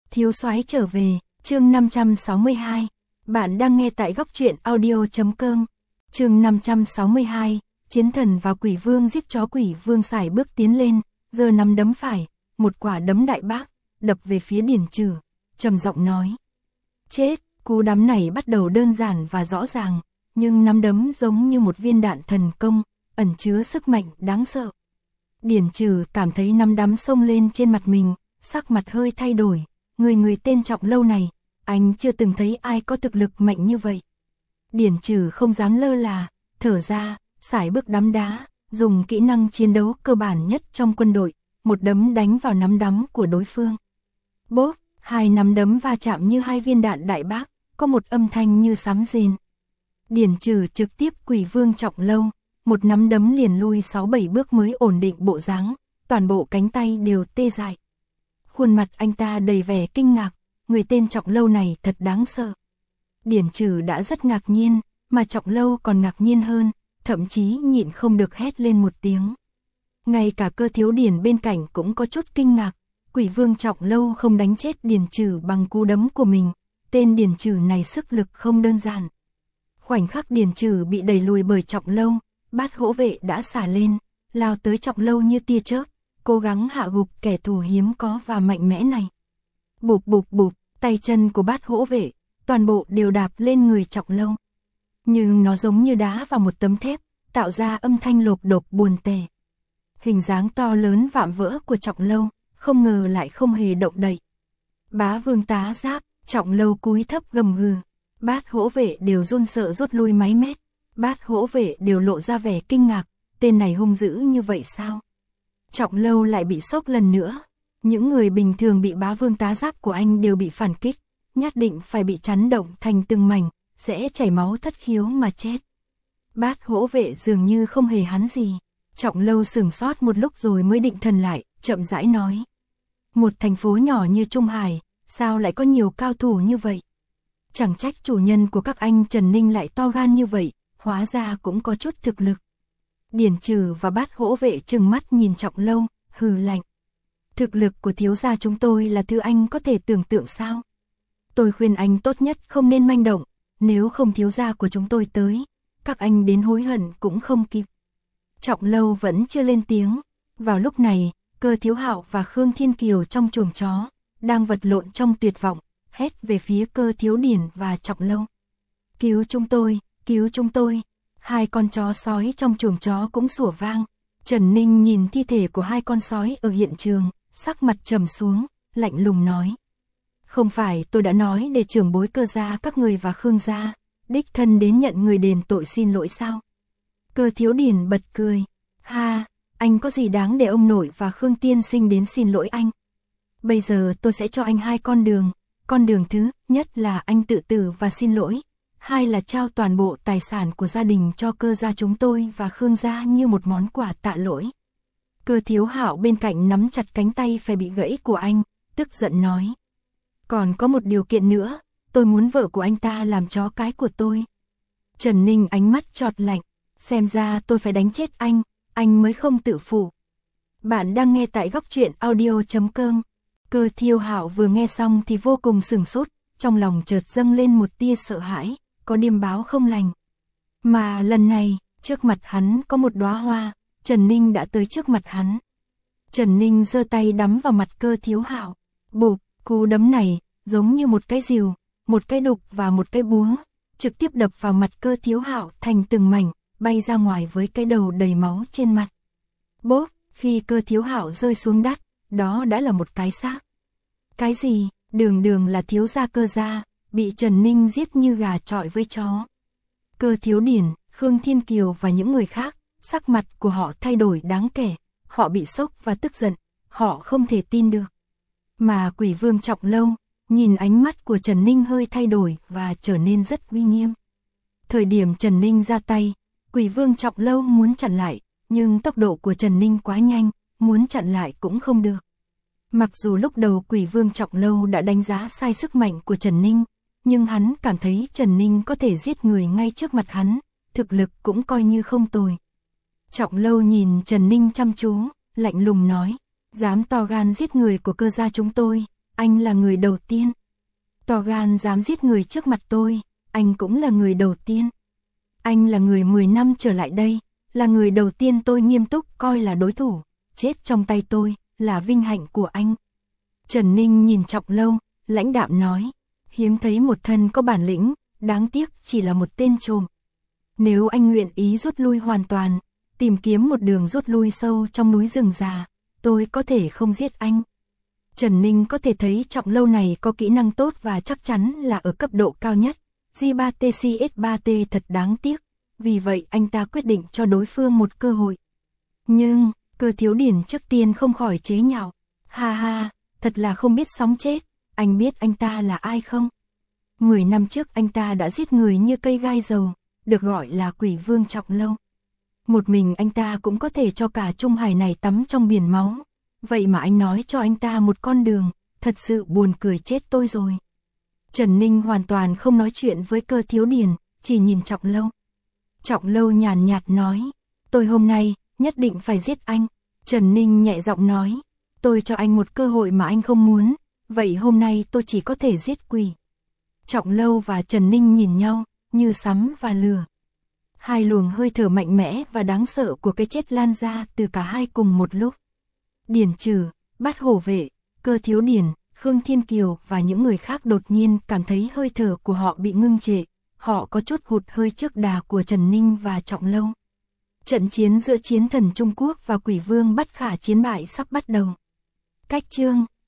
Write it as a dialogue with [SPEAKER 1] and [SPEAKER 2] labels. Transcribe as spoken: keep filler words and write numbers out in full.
[SPEAKER 1] Thiếu soái trở về, chương năm trăm sáu mươi hai. Bạn đang nghe tại góc truyện audio chấm com. Chương năm trăm sáu mươi hai, Chiến thần và quỷ vương giết chó. Quỷ vương sải bước tiến lên, giơ nắm đấm phải, một quả đấm đại bác, đập về phía Điền Trừ, trầm giọng nói. Chết, cú đấm này bắt đầu đơn giản và rõ ràng, nhưng nắm đấm giống như một viên đạn thần công, ẩn chứa sức mạnh đáng sợ. Điền Trừ cảm thấy nắm đấm xông lên trên mặt mình, sắc mặt hơi thay đổi. Người người tên Trọng Lâu này, anh chưa từng thấy ai có thực lực mạnh như vậy. Điền Trừ không dám lơ là, thở ra, sải bước đấm đá, dùng kỹ năng chiến đấu cơ bản nhất trong quân đội, một đấm đánh vào nắm đấm của đối phương. Bốp, hai nắm đấm va chạm như hai viên đạn đại bác, có một âm thanh như sấm rền. Điền Trừ trực tiếp quỷ vương Trọng Lâu, một nắm đấm liền lui sáu bảy bước mới ổn định bộ dáng, toàn bộ cánh tay đều tê dại. Khuôn mặt anh ta đầy vẻ kinh ngạc, người tên Trọng Lâu này thật đáng sợ. Điền Trừ đã rất ngạc nhiên, mà Trọng Lâu còn ngạc nhiên hơn, thậm chí nhịn không được hét lên một tiếng. Ngay cả Cơ Thiếu Điền bên cạnh cũng có chút kinh ngạc, quỷ vương Trọng Lâu không đánh chết Điền Trừ bằng cú đấm của mình, tên Điền Trừ này sức lực không đơn giản. Khoảnh khắc Điền Trừ bị đẩy lùi bởi Trọng Lâu, Bát Hổ Vệ đã xả lên, lao tới Trọng Lâu như tia chớp, cố gắng hạ gục kẻ thù hiếm có và mạnh mẽ này. Bụp bụp bụp, tay chân của Bát Hổ Vệ, toàn bộ đều đạp lên người Trọng Lâu. Nhưng nó giống như đá vào một tấm thép, tạo ra âm thanh lộp độp buồn tẻ. Hình dáng to lớn vạm vỡ của Trọng Lâu, không ngờ lại không hề động đậy. Bá Vương tá giáp, Trọng Lâu cúi thấp gầm gừ, Bát Hổ Vệ đều run sợ rút lui mấy mét. Bát Hổ Vệ đều lộ ra vẻ kinh ngạc, tên này hung dữ như vậy sao? Trọng Lâu lại bị sốc lần nữa. Những người bình thường bị Bá Vương tá giáp của anh đều bị phản kích, nhất định phải bị chấn động thành từng mảnh, sẽ chảy máu thất khiếu mà chết. Bát Hổ Vệ dường như không hề hắn gì. Trọng Lâu sửng sốt một lúc rồi mới định thần lại, chậm rãi nói. Một thành phố nhỏ như Trung Hải, sao lại có nhiều cao thủ như vậy? Chẳng trách chủ nhân của các anh Trần Ninh lại to gan như vậy, hóa ra cũng có chút thực lực. Điền Trừ và Bát Hổ Vệ trừng mắt nhìn Trọng Lâu, hừ lạnh. Thực lực của thiếu gia chúng tôi là thứ anh có thể tưởng tượng sao? Tôi khuyên anh tốt nhất không nên manh động, nếu không thiếu gia của chúng tôi tới, các anh đến hối hận cũng không kịp. Trọng Lâu vẫn chưa lên tiếng. Vào lúc này, Cơ Thiếu Hạo và Khương Thiên Kiều trong chuồng chó, đang vật lộn trong tuyệt vọng, hét về phía Cơ Thiếu Điền và Trọng Lâu. Cứu chúng tôi, cứu chúng tôi. Hai con chó sói trong chuồng chó cũng sủa vang. Trần Ninh nhìn thi thể của hai con sói ở hiện trường, sắc mặt trầm xuống, lạnh lùng nói. Không phải tôi đã nói để trưởng bối Cơ gia các người và Khương gia, đích thân đến nhận người đền tội xin lỗi sao? Cơ Thiếu Điền bật cười. Ha, anh có gì đáng để ông nội và Khương tiên sinh đến xin lỗi anh? Bây giờ tôi sẽ cho anh hai con đường. Con đường thứ nhất là anh tự tử và xin lỗi. Hai là trao toàn bộ tài sản của gia đình cho Cơ gia chúng tôi và Khương gia như một món quà tạ lỗi. Cơ Thiếu Hạo bên cạnh nắm chặt cánh tay phải bị gãy của anh, tức giận nói. Còn có một điều kiện nữa, tôi muốn vợ của anh ta làm chó cái của tôi. Trần Ninh ánh mắt chọt lạnh, xem ra tôi phải đánh chết anh, anh mới không tự phụ. Bạn đang nghe tại góc truyện audio chấm com. Cơ Thiếu Hạo vừa nghe xong thì vô cùng sửng sốt, trong lòng chợt dâng lên một tia sợ hãi, có điềm báo không lành. Mà lần này, trước mặt hắn có một đóa hoa, Trần Ninh đã tới trước mặt hắn. Trần Ninh giơ tay đấm vào mặt Cơ Thiếu Hạo. Bụp, cú đấm này, giống như một cái rìu, một cái đục và một cái búa, trực tiếp đập vào mặt Cơ Thiếu Hạo thành từng mảnh, bay ra ngoài với cái đầu đầy máu trên mặt. Bốp, khi Cơ Thiếu Hạo rơi xuống đất, đó đã là một cái xác. Cái gì? Đường đường là thiếu gia Cơ gia, bị Trần Ninh giết như gà chọi với chó. Cơ Thiếu Điền, Khương Thiên Kiều và những người khác, sắc mặt của họ thay đổi đáng kể, họ bị sốc và tức giận, họ không thể tin được. Mà Quỷ Vương Trọng Lâu, nhìn ánh mắt của Trần Ninh hơi thay đổi và trở nên rất uy nghiêm. Thời điểm Trần Ninh ra tay, Quỷ Vương Trọng Lâu muốn chặn lại, nhưng tốc độ của Trần Ninh quá nhanh, muốn chặn lại cũng không được. Mặc dù lúc đầu Quỷ Vương Trọng Lâu đã đánh giá sai sức mạnh của Trần Ninh, nhưng hắn cảm thấy Trần Ninh có thể giết người ngay trước mặt hắn, thực lực cũng coi như không tồi. Trọng Lâu nhìn Trần Ninh chăm chú, lạnh lùng nói, dám to gan giết người của Cơ gia chúng tôi, anh là người đầu tiên. To gan dám giết người trước mặt tôi, anh cũng là người đầu tiên. Anh là người mười năm trở lại đây, là người đầu tiên tôi nghiêm túc coi là đối thủ, chết trong tay tôi, là vinh hạnh của anh. Trần Ninh nhìn Trọng Lâu, lãnh đạm nói, hiếm thấy một thân có bản lĩnh, đáng tiếc chỉ là một tên trộm. Nếu anh nguyện ý rút lui hoàn toàn, tìm kiếm một đường rút lui sâu trong núi rừng già, tôi có thể không giết anh. Trần Ninh có thể thấy Trọng Lâu này có kỹ năng tốt và chắc chắn là ở cấp độ cao nhất. G ba T C S ba T thật đáng tiếc, vì vậy anh ta quyết định cho đối phương một cơ hội. Nhưng, Cơ Thiếu Điển trước tiên không khỏi chế nhạo. Ha ha, thật là không biết sống chết, anh biết anh ta là ai không? Mười năm trước anh ta đã giết người như cây gai dầu, được gọi là Quỷ Vương Trọng Lâu. Một mình anh ta cũng có thể cho cả Trung Hải này tắm trong biển máu. Vậy mà anh nói cho anh ta một con đường, thật sự buồn cười chết tôi rồi. Trần Ninh hoàn toàn không nói chuyện với Cơ Thiếu Điển, chỉ nhìn Trọng Lâu. Trọng Lâu nhàn nhạt nói, tôi hôm nay nhất định phải giết anh. Trần Ninh nhẹ giọng nói, tôi cho anh một cơ hội mà anh không muốn, vậy hôm nay tôi chỉ có thể giết quỷ. Trọng Lâu và Trần Ninh nhìn nhau, như sấm và lửa. Hai luồng hơi thở mạnh mẽ và đáng sợ của cái chết lan ra từ cả hai cùng một lúc. Điển Trừ, Bát Hổ Vệ, Cơ Thiếu Điển, Khương Thiên Kiều và những người khác đột nhiên cảm thấy hơi thở của họ bị ngưng trệ, họ có chút hụt hơi trước đà của Trần Ninh và Trọng Lâu. Trận chiến giữa chiến thần Trung Quốc và Quỷ Vương Bất Khả chiến bại sắp bắt đầu. Cách chương